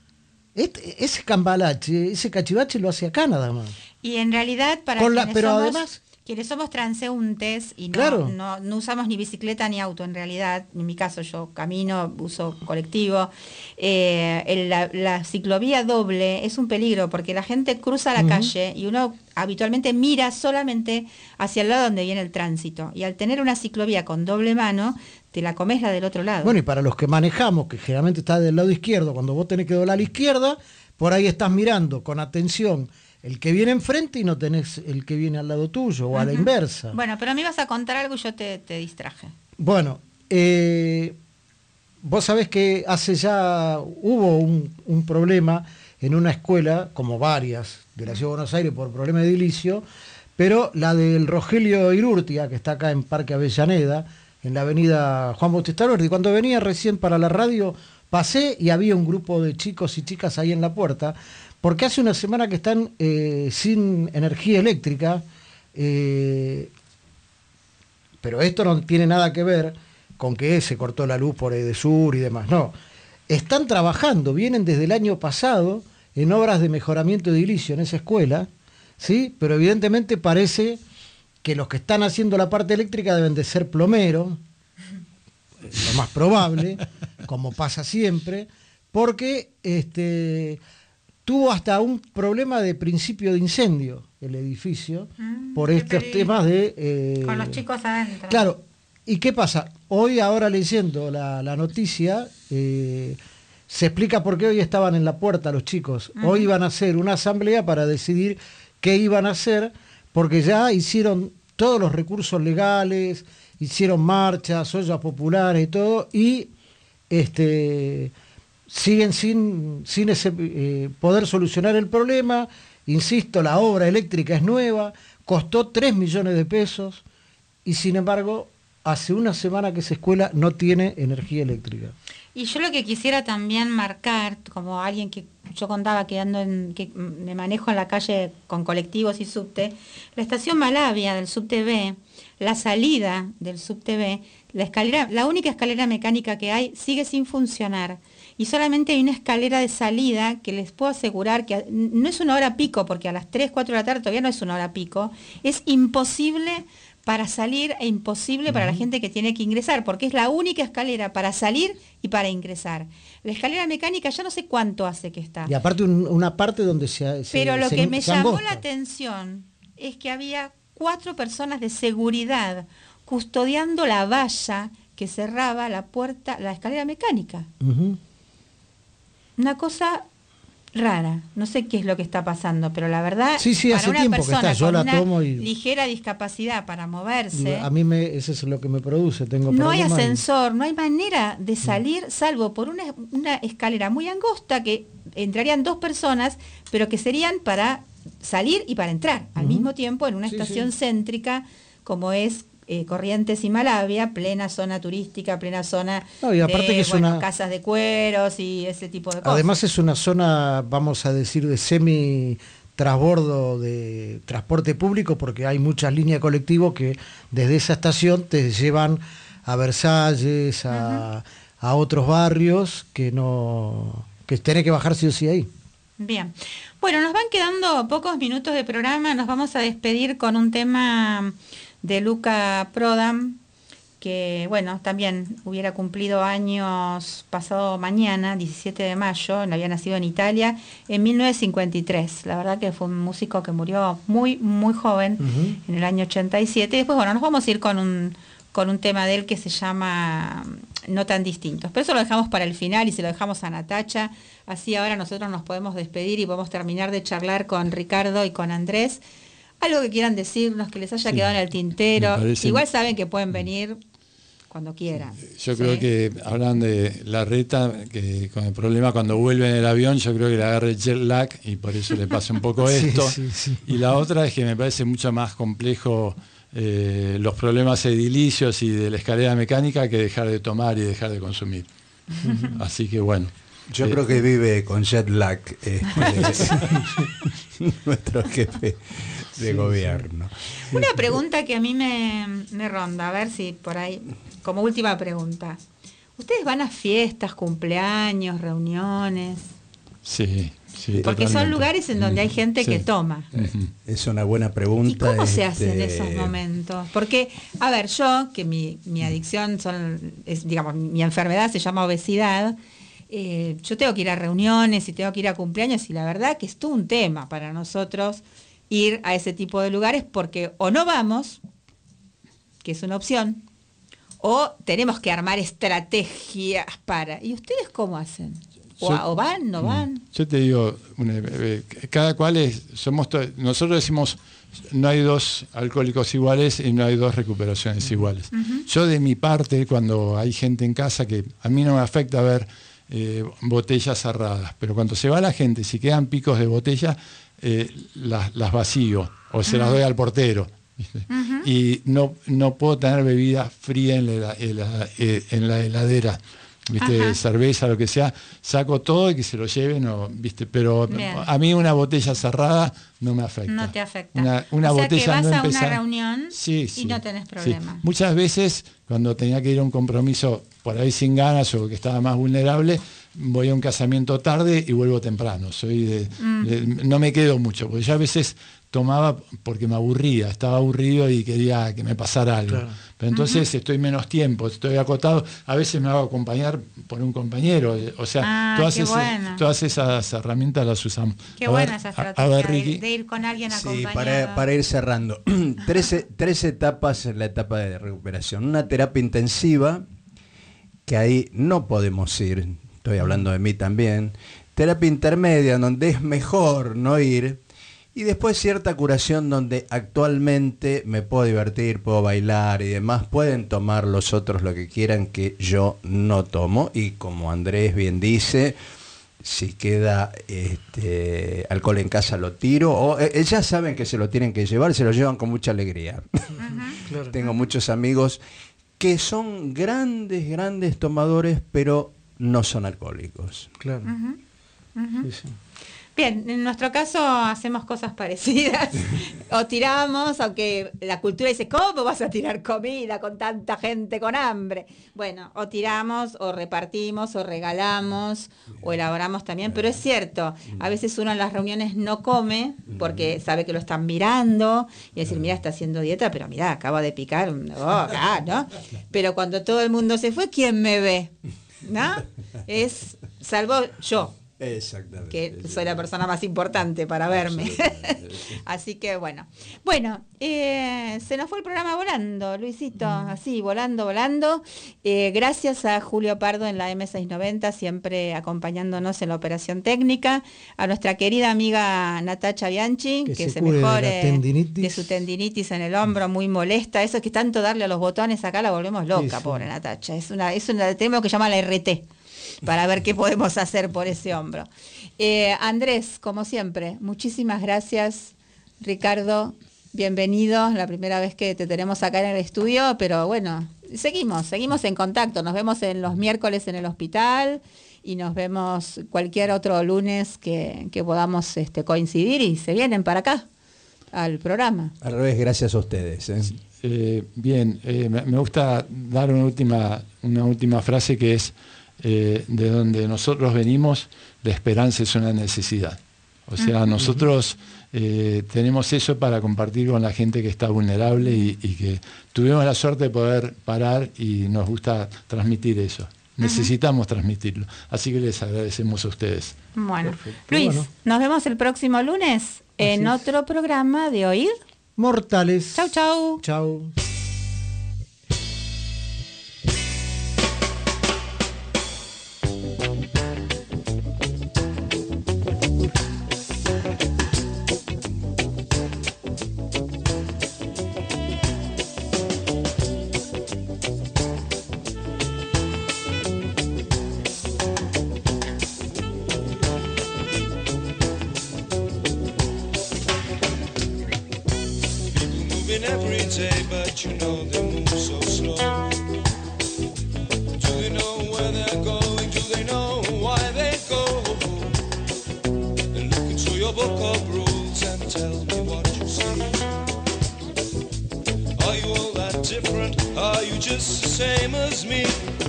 Este, ese cambalache, ese cachivache lo hace acá nada más. Y en realidad, para con la, quienes, pero somos, además, quienes somos transeúntes y no, claro. no, no usamos ni bicicleta ni auto, en realidad, en mi caso yo camino, uso colectivo, eh, el, la, la ciclovía doble es un peligro porque la gente cruza la uh-huh. calle y uno habitualmente mira solamente hacia el lado donde viene el tránsito. Y al tener una ciclovía con doble mano, te la comes la del otro lado. Bueno, y para los que manejamos, que generalmente está del lado izquierdo, cuando vos tenés que doblar a la izquierda, por ahí estás mirando con atención el que viene enfrente y no tenés el que viene al lado tuyo o uh-huh. a la inversa. Bueno, pero a mí vas a contar algo y yo te, te distraje. Bueno, eh, vos sabés que hace ya hubo un, un problema en una escuela, como varias de la Ciudad de Buenos Aires por problema de edilicio, pero la del Rogelio Irurtia, que está acá en Parque Avellaneda, en la avenida Juan Bautista Alberdi. Cuando venía recién para la radio, pasé y había un grupo de chicos y chicas ahí en la puerta, porque hace una semana que están eh, sin energía eléctrica, eh, pero esto no tiene nada que ver con que se cortó la luz por Edesur y demás, no. Están trabajando, vienen desde el año pasado en obras de mejoramiento edilicio en esa escuela, ¿sí? Pero evidentemente parece que los que están haciendo la parte eléctrica deben de ser plomeros, lo más probable, como pasa siempre, porque este... tuvo hasta un problema de principio de incendio el edificio mm, por estos peligro. temas de... Eh, con los chicos adentro. Claro, ¿y qué pasa? Hoy, ahora leyendo la, la noticia, eh, se explica por qué hoy estaban en la puerta los chicos. Uh-huh. Hoy iban a hacer una asamblea para decidir qué iban a hacer, porque ya hicieron todos los recursos legales, hicieron marchas, ollas populares y todo, y... este siguen sin, sin ese, eh, poder solucionar el problema. Insisto, la obra eléctrica es nueva, costó tres millones de pesos y sin embargo hace una semana que esa escuela no tiene energía eléctrica. Y yo lo que quisiera también marcar, como alguien que yo contaba que ando en, que me manejo en la calle con colectivos y subte, la estación Malavia del subte B, la salida del subte B, la escalera, la única escalera mecánica que hay sigue sin funcionar. Y solamente hay una escalera de salida que les puedo asegurar que no es una hora pico, porque a las tres, cuatro de la tarde todavía no es una hora pico, es imposible para salir e imposible uh-huh. para la gente que tiene que ingresar, porque es la única escalera para salir y para ingresar. La escalera mecánica ya no sé cuánto hace que está. Y aparte un, una parte donde se... se Pero lo se, que me se llamó angosta. la atención es que había cuatro personas de seguridad custodiando la valla que cerraba la puerta, la escalera mecánica. Uh-huh. Una cosa rara, no sé qué es lo que está pasando, pero la verdad, sí, sí, para hace una tiempo persona que está. Yo con la una tomo y... ligera discapacidad para moverse, a mí me, eso es lo que me produce, tengo no hay problemas ascensor, y... no hay manera de salir, salvo por una, una escalera muy angosta que entrarían dos personas, pero que serían para salir y para entrar al uh-huh. mismo tiempo en una sí, estación sí. céntrica como es eh, Corrientes y Malavia, plena zona turística, plena zona no, y aparte de que es bueno, una... casas de cueros y ese tipo de cosas. Además es una zona, vamos a decir, de semi transbordo de transporte público, porque hay muchas líneas de colectivo que desde esa estación te llevan a Versalles, a, uh-huh. a otros barrios que no que tenés que bajar sí o sí ahí. Bien. Bueno, nos van quedando pocos minutos de programa, nos vamos a despedir con un tema de Luca Prodan, que bueno, también hubiera cumplido años pasado mañana, diecisiete de mayo, había nacido en Italia, en mil novecientos cincuenta y tres. La verdad que fue un músico que murió muy, muy joven, uh-huh. en el año ochenta y siete. Y después, bueno, nos vamos a ir con un, con un tema de él que se llama No tan distintos. Pero eso lo dejamos para el final y se lo dejamos a Natacha. Así ahora nosotros nos podemos despedir y podemos terminar de charlar con Ricardo y con Andrés. Algo que quieran decirnos, que les haya sí, quedado en el tintero. Parece... Igual saben que pueden venir cuando quieran. Yo ¿sí? creo que hablan de Larreta, que con el problema cuando vuelve en el avión, yo creo que le agarra el jet lag y por eso le pasa un poco esto. Sí, sí, sí. Y la otra es que me parece mucho más complejo eh, los problemas edilicios y de la escalera mecánica que dejar de tomar y dejar de consumir. Uh-huh. Así que bueno. Yo eh, creo que vive con jet lag este, nuestro jefe de sí, gobierno. Sí. Una pregunta que a mí me, me ronda, a ver si por ahí, como última pregunta. ¿Ustedes van a fiestas, cumpleaños, reuniones? Sí, sí. Porque totalmente. Son lugares en donde hay gente sí. que toma. Es una buena pregunta. ¿Y cómo este... se hace en esos momentos? Porque, a ver, yo, que mi, mi adicción son, es, digamos, mi enfermedad se llama obesidad. Eh, yo tengo que ir a reuniones y tengo que ir a cumpleaños y la verdad que es todo un tema para nosotros ir a ese tipo de lugares porque o no vamos, que es una opción, o tenemos que armar estrategias para... ¿Y ustedes cómo hacen? ¿O, yo, o van, no van? Yo te digo, una, eh, cada cual es... somos to- Nosotros decimos, no hay dos alcohólicos iguales y no hay dos recuperaciones iguales. Uh-huh. Yo de mi parte, cuando hay gente en casa, que a mí no me afecta ver eh, botellas cerradas, pero cuando se va la gente, si quedan picos de botella, eh, las, las vacío o se uh-huh. las doy al portero. Uh-huh. Y no, no puedo tener bebida fría en la, en la, en la heladera. ¿Viste? Ajá. Cerveza, lo que sea, saco todo y que se lo lleven, o, ¿viste? Pero bien. A mí una botella cerrada no me afecta. No te afecta. Una, una o sea botella que vas no a empezar... una reunión sí, sí, y no tenés problema. Sí. Muchas veces, cuando tenía que ir a un compromiso por ahí sin ganas o que estaba más vulnerable, voy a un casamiento tarde y vuelvo temprano. Soy de, mm. de, no me quedo mucho, porque yo a veces tomaba porque me aburría, estaba aburrido y quería que me pasara algo. Claro. Pero entonces uh-huh. estoy menos tiempo, estoy acotado, a veces me hago acompañar por un compañero, o sea, ah, todas, esas, bueno. todas esas herramientas las usamos. Qué a buena ver, esa estrategia, a, a ver, Ricky. De, de ir con alguien acompañado. Sí, para, para ir cerrando. tres, tres etapas en la etapa de recuperación. Una terapia intensiva, que ahí no podemos ir, estoy hablando de mí también. Terapia intermedia, donde es mejor no ir. Y después cierta curación donde actualmente me puedo divertir, puedo bailar y demás. Pueden tomar los otros lo que quieran, que yo no tomo. Y como Andrés bien dice, si queda este, alcohol en casa lo tiro. O eh, ya saben que se lo tienen que llevar, se lo llevan con mucha alegría. Uh-huh. Claro. Tengo muchos amigos que son grandes, grandes tomadores, pero no son alcohólicos. Claro. Uh-huh. Uh-huh. Sí, sí. Bien, en nuestro caso hacemos cosas parecidas, o tiramos, aunque la cultura dice, ¿cómo vas a tirar comida con tanta gente con hambre? Bueno, o tiramos, o repartimos, o regalamos, o elaboramos también, pero es cierto, a veces uno en las reuniones no come, porque sabe que lo están mirando, y decir, mira, está haciendo dieta, pero mira, acaba de picar, oh, ah, ¿no? Pero cuando todo el mundo se fue, ¿quién me ve? ¿No? Es, salvo yo. Exactamente. Que soy la persona más importante para verme. Así que bueno. Bueno, eh, se nos fue el programa volando, Luisito, mm. así, volando, volando. Eh, gracias a Julio Pardo en la eme seiscientos noventa, siempre acompañándonos en la operación técnica. A nuestra querida amiga Natacha Bianchi, que, que se, se mejore de, de su tendinitis en el hombro, muy molesta. Eso es que tanto darle a los botones acá la volvemos loca, sí, sí. Pobre Natacha. Es una, es una, tenemos que llamar la erre te. para ver qué podemos hacer por ese hombro. Eh, Andrés, como siempre, muchísimas gracias. Ricardo, bienvenido, la primera vez que te tenemos acá en el estudio, pero bueno, seguimos, seguimos en contacto, nos vemos en los miércoles en el hospital y nos vemos cualquier otro lunes que, que podamos este, coincidir y se vienen para acá al programa. Al revés, gracias a ustedes. ¿eh? Eh, bien, eh, me, me gusta dar una última, una última frase que es, eh, de donde nosotros venimos, la esperanza es una necesidad. O sea, uh-huh. nosotros eh, tenemos eso para compartir con la gente que está vulnerable y, y que tuvimos la suerte de poder parar y nos gusta transmitir eso. Uh-huh. Necesitamos transmitirlo. Así que les agradecemos a ustedes. Bueno, perfecto. Luis, Bueno. nos vemos el próximo lunes en Así es. otro programa de Oír Mortales. Chau, chau. Chau. Every day, but you know they move so slow. Do they know where they're going? Do they know why they go? And look into your book of rules and tell me what you see. Are you all that different? Are you just the same as me?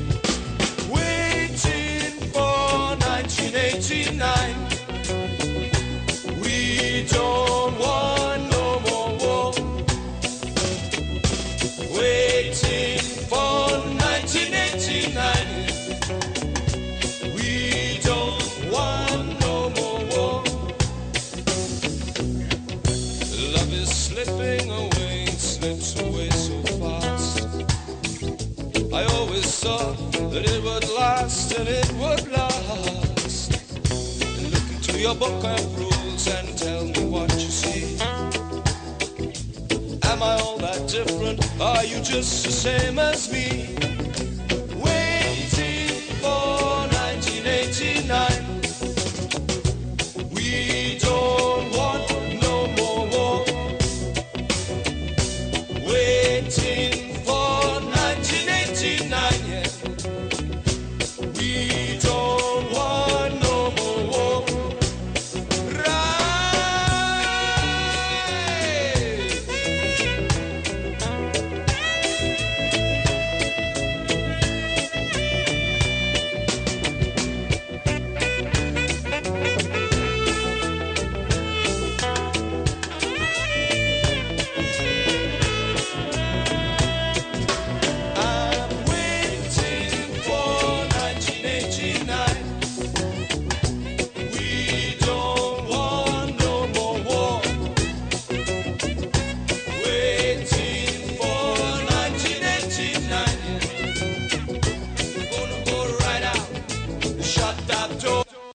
Waiting for nineteen eighty-nine. We don't want no more war. Waiting for nineteen eighty-nine. We don't want no more war. Love is slipping away, it slips away so fast. I always thought that it would last and it would last. Look into your book of rules and tell me what you see. Am I all that different? Are you just the same as me?